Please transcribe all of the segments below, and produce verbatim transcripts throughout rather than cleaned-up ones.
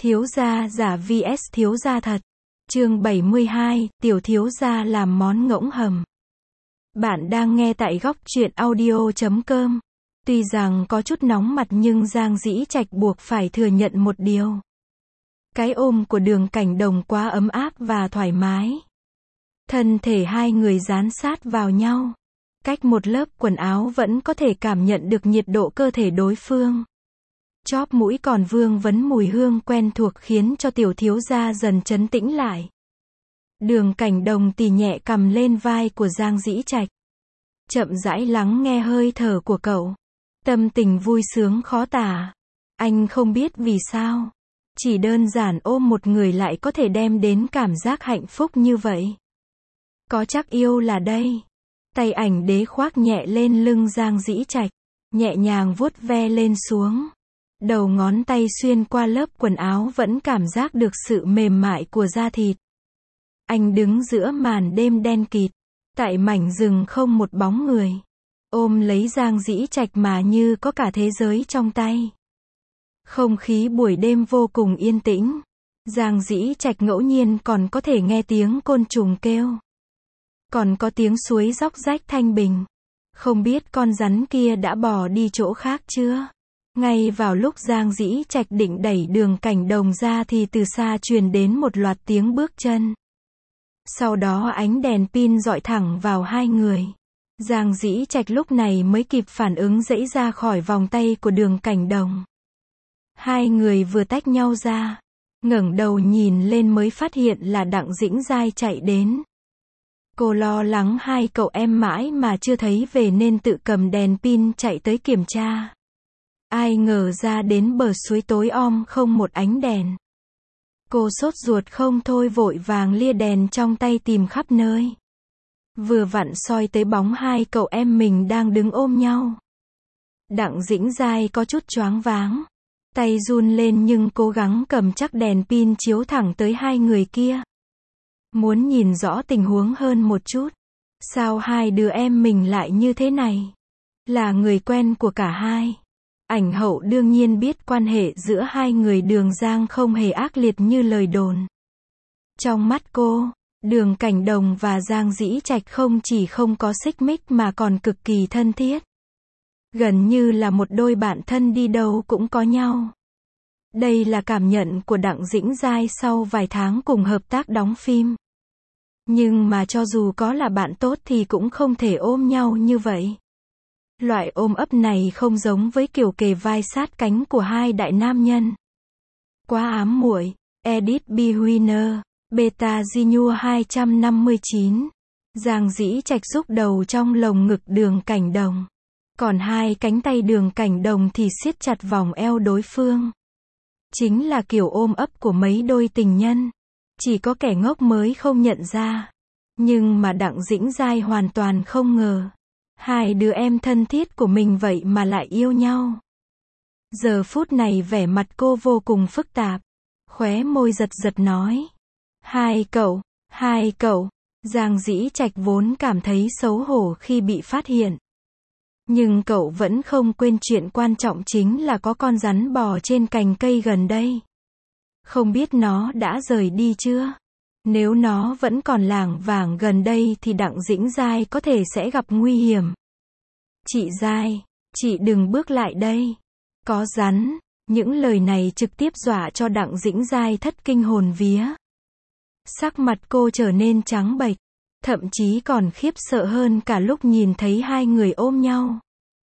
Thiếu gia giả vs thiếu gia thật. Chương bảy mươi hai, tiểu thiếu gia làm món ngỗng hầm. Bạn đang nghe tại góc truyện audio chấm com. Tuy rằng có chút nóng mặt nhưng Giang Dĩ Trạch buộc phải thừa nhận một điều. Cái ôm của Đường Cảnh Đồng quá ấm áp và thoải mái. Thân thể hai người dán sát vào nhau. Cách một lớp quần áo vẫn có thể cảm nhận được nhiệt độ cơ thể đối phương. Chóp mũi còn vương vấn mùi hương quen thuộc khiến cho tiểu thiếu gia dần trấn tĩnh lại. Đường Cảnh Đồng tì nhẹ cầm lên vai của Giang Dĩ Trạch. Chậm rãi lắng nghe hơi thở của cậu. Tâm tình vui sướng khó tả. Anh không biết vì sao. Chỉ đơn giản ôm một người lại có thể đem đến cảm giác hạnh phúc như vậy. Có chắc yêu là đây. Tay ảnh đế khoác nhẹ lên lưng Giang Dĩ Trạch. Nhẹ nhàng vuốt ve lên xuống. Đầu ngón tay xuyên qua lớp quần áo vẫn cảm giác được sự mềm mại của da thịt. Anh đứng giữa màn đêm đen kịt. Tại mảnh rừng không một bóng người. Ôm lấy Giang Dĩ Trạch mà như có cả thế giới trong tay. Không khí buổi đêm vô cùng yên tĩnh. Giang Dĩ Trạch ngẫu nhiên còn có thể nghe tiếng côn trùng kêu. Còn có tiếng suối róc rách thanh bình. Không biết con rắn kia đã bỏ đi chỗ khác chưa? Ngay vào lúc Giang Dĩ Trạch định đẩy Đường Cảnh Đồng ra thì từ xa truyền đến một loạt tiếng bước chân. Sau đó ánh đèn pin dọi thẳng vào hai người. Giang Dĩ Trạch lúc này mới kịp phản ứng giãy ra khỏi vòng tay của Đường Cảnh Đồng. Hai người vừa tách nhau ra. Ngẩng đầu nhìn lên mới phát hiện là Đặng Dĩnh Giai chạy đến. Cô lo lắng hai cậu em mãi mà chưa thấy về nên tự cầm đèn pin chạy tới kiểm tra. Ai ngờ ra đến bờ suối tối om không một ánh đèn. Cô sốt ruột không thôi vội vàng lia đèn trong tay tìm khắp nơi. Vừa vặn soi tới bóng hai cậu em mình đang đứng ôm nhau. Đặng Dĩnh Giai có chút choáng váng. Tay run lên nhưng cố gắng cầm chắc đèn pin chiếu thẳng tới hai người kia. Muốn nhìn rõ tình huống hơn một chút. Sao hai đứa em mình lại như thế này? Là người quen của cả hai. Ảnh hậu đương nhiên biết quan hệ giữa hai người Đường Giang không hề ác liệt như lời đồn. Trong mắt cô, Đường Cảnh Đồng và Giang Dĩ Trạch không chỉ không có xích mích mà còn cực kỳ thân thiết. Gần như là một đôi bạn thân đi đâu cũng có nhau. Đây là cảm nhận của Đặng Dĩnh Giai sau vài tháng cùng hợp tác đóng phim. Nhưng mà cho dù có là bạn tốt thì cũng không thể ôm nhau như vậy. Loại ôm ấp này không giống với kiểu kề vai sát cánh của hai đại nam nhân. Quá ám muội. Edit B. Winner. Beta Gnu hai trăm năm mươi chín. Giang Dĩ Trạch rúc đầu trong lồng ngực Đường Cảnh Đồng. Còn hai cánh tay Đường Cảnh Đồng thì siết chặt vòng eo đối phương. Chính là kiểu ôm ấp của mấy đôi tình nhân. Chỉ có kẻ ngốc mới không nhận ra. Nhưng mà Đặng Dĩnh Giai hoàn toàn không ngờ. Hai đứa em thân thiết của mình vậy mà lại yêu nhau. Giờ phút này vẻ mặt cô vô cùng phức tạp. Khóe môi giật giật nói. Hai cậu, hai cậu. Giang Dĩ Trạch vốn cảm thấy xấu hổ khi bị phát hiện. Nhưng cậu vẫn không quên chuyện quan trọng chính là có con rắn bò trên cành cây gần đây. Không biết nó đã rời đi chưa? Nếu nó vẫn còn lảng vảng gần đây thì Đặng Dĩnh Giai có thể sẽ gặp nguy hiểm. Chị Giai, chị đừng bước lại đây. Có rắn. Những lời này trực tiếp dọa cho Đặng Dĩnh Giai thất kinh hồn vía. Sắc mặt cô trở nên trắng bệch. Thậm chí còn khiếp sợ hơn cả lúc nhìn thấy hai người ôm nhau.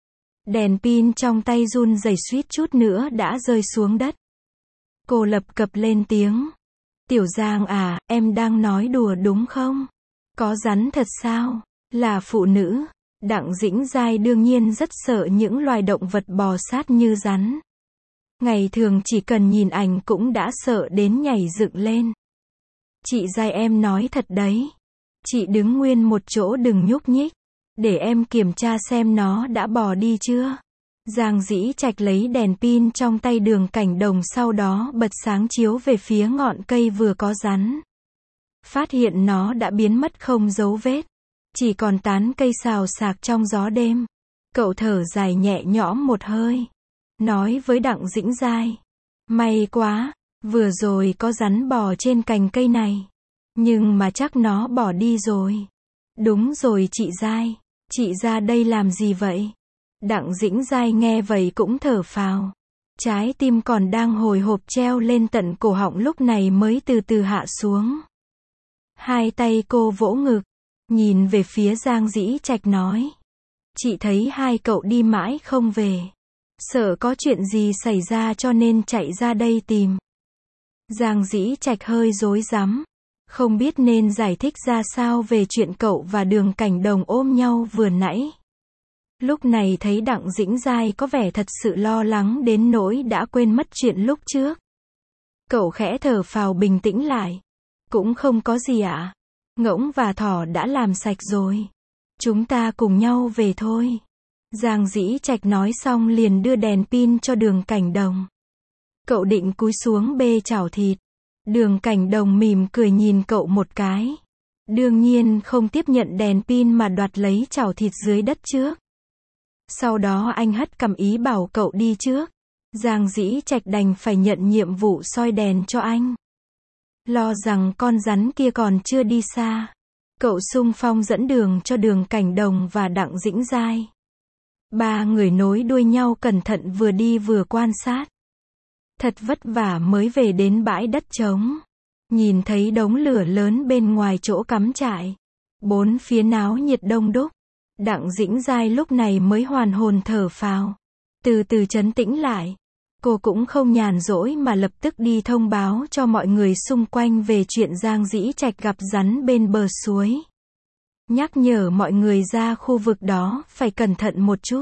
Đèn pin trong tay run rẩy suýt chút nữa đã rơi xuống đất. Cô lập cập lên tiếng. Tiểu Giang à, em đang nói đùa đúng không? Có rắn thật sao? Là phụ nữ. Đặng Dĩnh Giai đương nhiên rất sợ những loài động vật bò sát như rắn. Ngày thường chỉ cần nhìn ảnh cũng đã sợ đến nhảy dựng lên. Chị Giai em nói thật đấy. Chị đứng nguyên một chỗ đừng nhúc nhích. Để em kiểm tra xem nó đã bò đi chưa. Giang Dĩ Trạch lấy đèn pin trong tay Đường Cảnh Đồng sau đó bật sáng chiếu về phía ngọn cây vừa có rắn. Phát hiện nó đã biến mất không dấu vết. Chỉ còn tán cây xào xạc trong gió đêm. Cậu thở dài nhẹ nhõm một hơi. Nói với Đặng Dĩnh Giai. May quá, Vừa rồi có rắn bò trên cành cây này. Nhưng mà chắc nó bỏ đi rồi. Đúng rồi chị Giai. Chị ra đây làm gì vậy? Đặng Dĩnh Giai nghe vậy cũng thở phào. Trái tim còn đang hồi hộp treo lên tận cổ họng lúc này mới từ từ hạ xuống. Hai tay cô vỗ ngực, nhìn về phía Giang Dĩ Trạch nói. Chị thấy hai cậu đi mãi không về. Sợ có chuyện gì xảy ra cho nên chạy ra đây tìm. Giang Dĩ Trạch hơi rối rắm, không biết nên giải thích ra sao về chuyện cậu và Đường Cảnh Đồng ôm nhau vừa nãy. Lúc này thấy Đặng Dĩnh Giai có vẻ thật sự lo lắng đến nỗi đã quên mất chuyện lúc trước. Cậu khẽ thở phào bình tĩnh lại. Cũng không có gì ạ. Ngỗng và thỏ đã làm sạch rồi. Chúng ta cùng nhau về thôi. Giang Dĩ Trạch nói xong liền đưa đèn pin cho Đường Cảnh Đồng. Cậu định cúi xuống bê chảo thịt. Đường Cảnh Đồng mỉm cười nhìn cậu một cái. Đương nhiên không tiếp nhận đèn pin mà đoạt lấy chảo thịt dưới đất trước. Sau đó anh hất cằm ý bảo cậu đi trước. Giang Dĩ Trạch đành phải nhận nhiệm vụ soi đèn cho anh. Lo rằng con rắn kia còn chưa đi xa. Cậu xung phong dẫn đường cho Đường Cảnh Đồng và Đặng Dĩnh Giai. Ba người nối đuôi nhau cẩn thận vừa đi vừa quan sát. Thật vất vả mới về đến bãi đất trống. Nhìn thấy đống lửa lớn bên ngoài chỗ cắm trại. Bốn phía náo nhiệt đông đúc. Đặng Dĩnh Giai lúc này mới hoàn hồn thở phào. Từ từ trấn tĩnh lại. Cô cũng không nhàn rỗi mà lập tức đi thông báo cho mọi người xung quanh về chuyện Giang Dĩ Trạch gặp rắn bên bờ suối. Nhắc nhở mọi người ra khu vực đó phải cẩn thận một chút.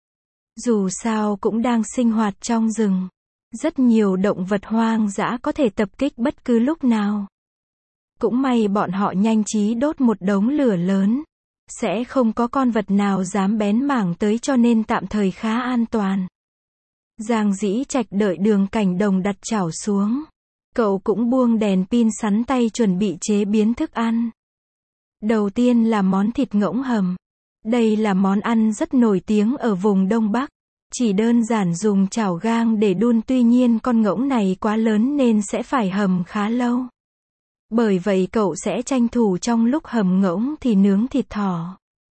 Dù sao cũng đang sinh hoạt trong rừng. Rất nhiều động vật hoang dã có thể tập kích bất cứ lúc nào. Cũng may bọn họ nhanh trí đốt một đống lửa lớn. Sẽ không có con vật nào dám bén mảng tới cho nên tạm thời khá an toàn. Giang Dĩ Trạch đợi Đường Cảnh Đồng đặt chảo xuống. Cậu cũng buông đèn pin sắn tay chuẩn bị chế biến thức ăn. Đầu tiên là món thịt ngỗng hầm. Đây là món ăn rất nổi tiếng ở vùng Đông Bắc. Chỉ đơn giản dùng chảo gang để đun, tuy nhiên con ngỗng này quá lớn nên sẽ phải hầm khá lâu. Bởi vậy cậu sẽ tranh thủ trong lúc hầm ngỗng thì nướng thịt thỏ.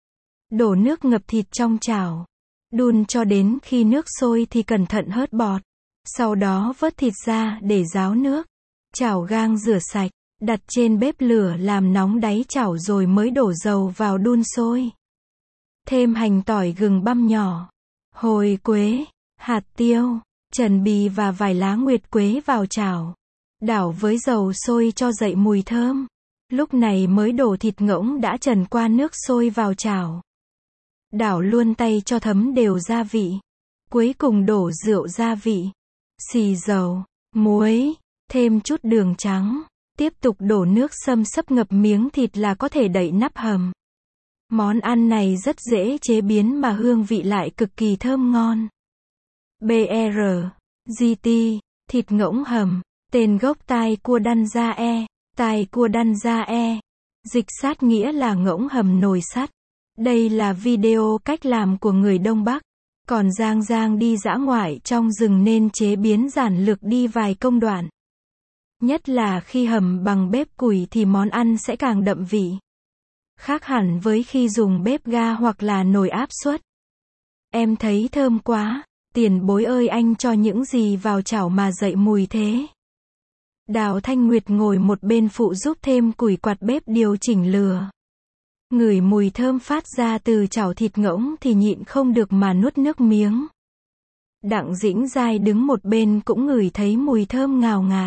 Đổ nước ngập thịt trong chảo. Đun cho đến khi nước sôi thì cẩn thận hớt bọt. Sau đó vớt thịt ra để ráo nước. Chảo gang rửa sạch, đặt trên bếp lửa làm nóng đáy chảo rồi mới đổ dầu vào đun sôi. Thêm hành tỏi gừng băm nhỏ, hồi quế, hạt tiêu, trần bì và vài lá nguyệt quế vào chảo. Đảo với dầu sôi cho dậy mùi thơm. Lúc này mới đổ thịt ngỗng đã trần qua nước sôi vào chảo. Đảo luôn tay cho thấm đều gia vị. Cuối cùng đổ rượu gia vị, xì dầu, muối, thêm chút đường trắng. Tiếp tục đổ nước xâm xấp ngập miếng thịt là có thể đậy nắp hầm. Món ăn này rất dễ chế biến mà hương vị lại cực kỳ thơm ngon. bê rờ giê tê, thịt ngỗng hầm, tên gốc tai cua đăn da e, tai cua đăn da e. Dịch sát nghĩa là ngỗng hầm nồi sắt. Đây là video cách làm của người Đông Bắc. Còn Giang Giang đi dã ngoại trong rừng nên chế biến giản lược đi vài công đoạn. Nhất là khi hầm bằng bếp củi thì món ăn sẽ càng đậm vị. Khác hẳn với khi dùng bếp ga hoặc là nồi áp suất. Em thấy thơm quá, tiền bối ơi anh cho những gì vào chảo mà dậy mùi thế. Đào Thanh Nguyệt ngồi một bên phụ giúp thêm củi quạt bếp điều chỉnh lửa. Ngửi mùi thơm phát ra từ chảo thịt ngỗng thì nhịn không được mà nuốt nước miếng. Đặng Dĩnh Giai đứng một bên cũng ngửi thấy mùi thơm ngào ngạt.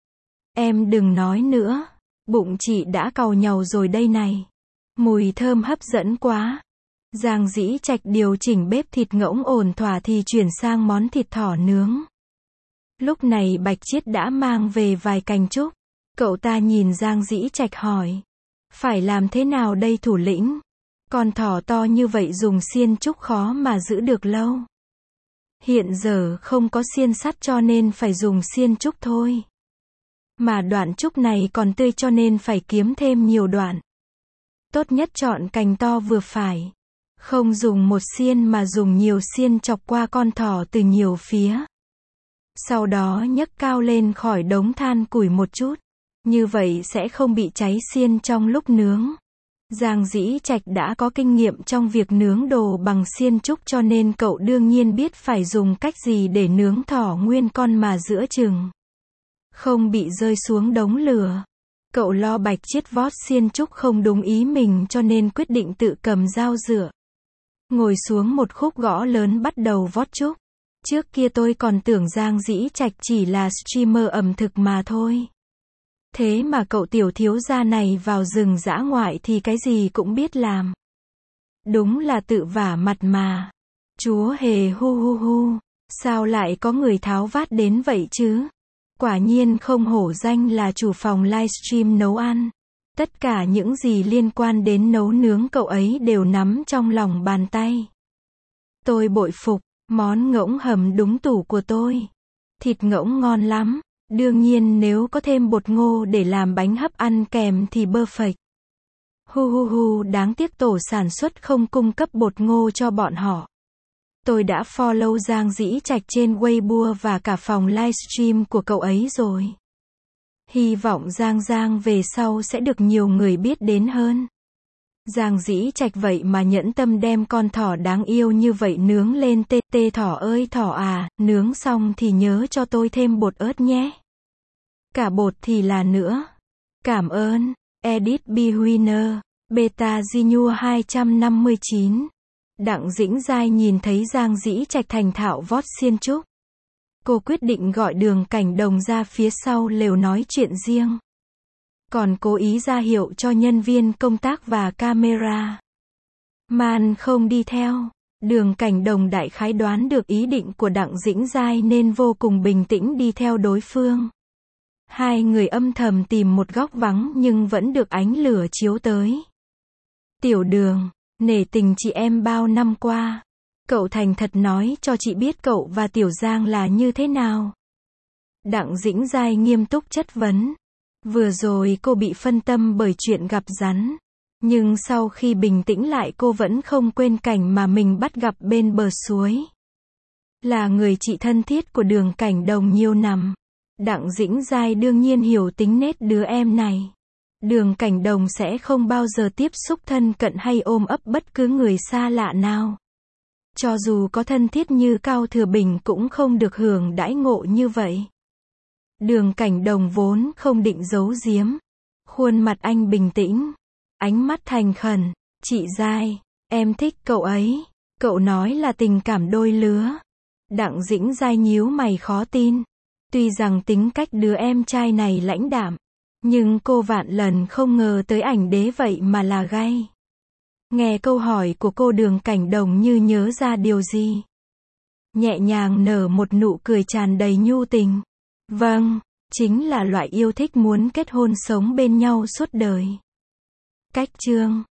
Em đừng nói nữa, bụng chị đã càu nhàu rồi đây này. Mùi thơm hấp dẫn quá. Giang Dĩ Trạch điều chỉnh bếp thịt ngỗng ổn thỏa thì chuyển sang món thịt thỏ nướng. Lúc này Bạch Chiết đã mang về vài cành trúc. Cậu ta nhìn Giang Dĩ Trạch hỏi. Phải làm thế nào đây thủ lĩnh? Con thỏ to như vậy dùng xiên trúc khó mà giữ được lâu. Hiện giờ không có xiên sắt cho nên phải dùng xiên trúc thôi. Mà đoạn trúc này còn tươi cho nên phải kiếm thêm nhiều đoạn. Tốt nhất chọn cành to vừa phải. Không dùng một xiên mà dùng nhiều xiên chọc qua con thỏ từ nhiều phía. Sau đó nhấc cao lên khỏi đống than củi một chút. Như vậy sẽ không bị cháy xiên trong lúc nướng. Giang Dĩ Trạch đã có kinh nghiệm trong việc nướng đồ bằng xiên trúc cho nên cậu đương nhiên biết phải dùng cách gì để nướng thỏ nguyên con mà giữa chừng không bị rơi xuống đống lửa. Cậu lo Bạch Chiết vót xiên trúc không đúng ý mình cho nên quyết định tự cầm dao rửa. Ngồi xuống một khúc gõ lớn bắt đầu vót trúc. Trước kia tôi còn tưởng Giang Dĩ Trạch chỉ là streamer ẩm thực mà thôi. Thế mà cậu tiểu thiếu gia này vào rừng dã ngoại thì cái gì cũng biết làm. Đúng là tự vả mặt mà. Chúa hề hu hu hu. Sao lại có người tháo vát đến vậy chứ? Quả nhiên không hổ danh là chủ phòng livestream nấu ăn. Tất cả những gì liên quan đến nấu nướng cậu ấy đều nắm trong lòng bàn tay. Tôi bội phục, món ngỗng hầm đúng tủ của tôi. Thịt ngỗng ngon lắm. Đương nhiên nếu có thêm bột ngô để làm bánh hấp ăn kèm thì perfect. Hu hu hu, đáng tiếc tổ sản xuất không cung cấp bột ngô cho bọn họ. Tôi đã follow Giang Dĩ Trạch trên Weibo và cả phòng livestream của cậu ấy rồi. Hy vọng Giang Giang về sau sẽ được nhiều người biết đến hơn. Giang Dĩ Trạch vậy mà nhẫn tâm đem con thỏ đáng yêu như vậy nướng lên. Tê tê thỏ ơi thỏ à, nướng xong thì nhớ cho tôi thêm bột ớt nhé. Cả bột thì là nữa. Cảm ơn. Edit B Winner. Beta Gnu hai trăm năm mươi chín. Đặng Dĩnh Giai nhìn thấy Giang Dĩ Trạch thành thạo vót xiên trúc. Cô quyết định gọi Đường Cảnh Đồng ra phía sau lều nói chuyện riêng. Còn cố ý ra hiệu cho nhân viên công tác và camera man không đi theo. Đường Cảnh Đồng đại khái đoán được ý định của Đặng Dĩnh Giai nên vô cùng bình tĩnh đi theo đối phương. Hai người âm thầm tìm một góc vắng nhưng vẫn được ánh lửa chiếu tới. Tiểu Đường, nể tình chị em bao năm qua. Cậu thành thật nói cho chị biết cậu và Tiểu Giang là như thế nào. Đặng Dĩnh Giai nghiêm túc chất vấn. Vừa rồi cô bị phân tâm bởi chuyện gặp rắn. Nhưng sau khi bình tĩnh lại cô vẫn không quên cảnh mà mình bắt gặp bên bờ suối. Là người chị thân thiết của Đường Cảnh Đồng nhiều năm. Đặng Dĩnh Giai đương nhiên hiểu tính nết đứa em này. Đường Cảnh Đồng sẽ không bao giờ tiếp xúc thân cận hay ôm ấp bất cứ người xa lạ nào. Cho dù có thân thiết như Cao Thừa Bình cũng không được hưởng đãi ngộ như vậy. Đường Cảnh Đồng vốn không định giấu giếm. Khuôn mặt anh bình tĩnh. Ánh mắt thành khẩn. Chị Giai, em thích cậu ấy. Cậu nói là tình cảm đôi lứa. Đặng Dĩnh Giai nhíu mày khó tin. Tuy rằng tính cách đứa em trai này lãnh đạm. Nhưng cô vạn lần không ngờ tới ảnh đế vậy mà là gay. Nghe câu hỏi của cô Đường Cảnh Đồng như nhớ ra điều gì. Nhẹ nhàng nở một nụ cười tràn đầy nhu tình. Vâng, chính là loại yêu thích muốn kết hôn sống bên nhau suốt đời. Cách chương